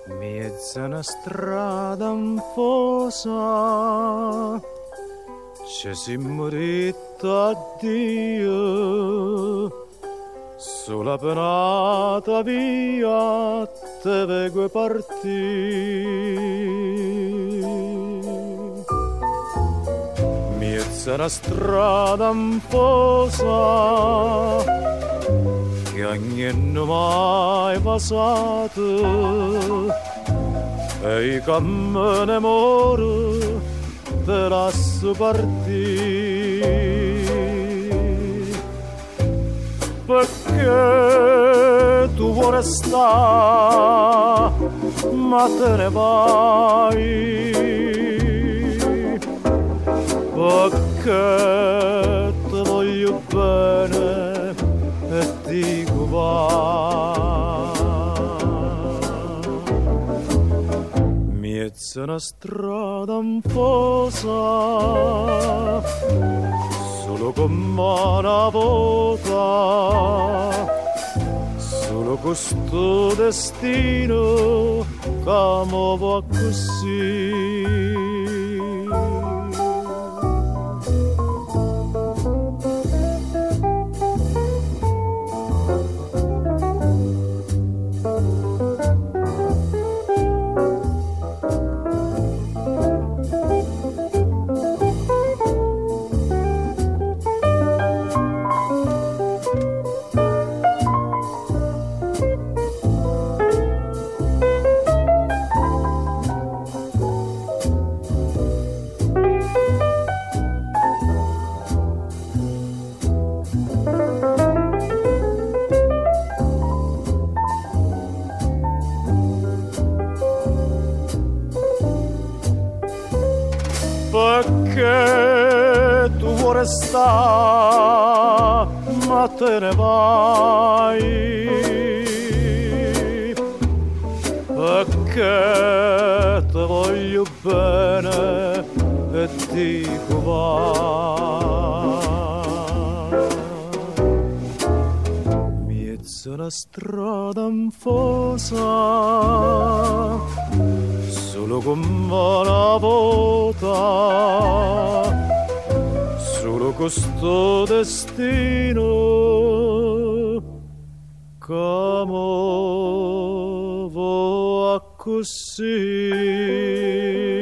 Mezza una strada anfosa ci siamo detti addio, sulla penata via te vengo partire. Mezza una strada anfosa che ognuno mai passato e i cammini moro te lascio partire, perché tu vuoi restare ma te ne vai, perché ti voglio bene e dico va. Mezza una strada anfosa solo come una volta, solo questo destino che muove così. Perché tu vuoi restare ma te ne vai, perché ti voglio bene e dico va. Mezza una strada anfosa solo come una volta, solo questo destino che muove così.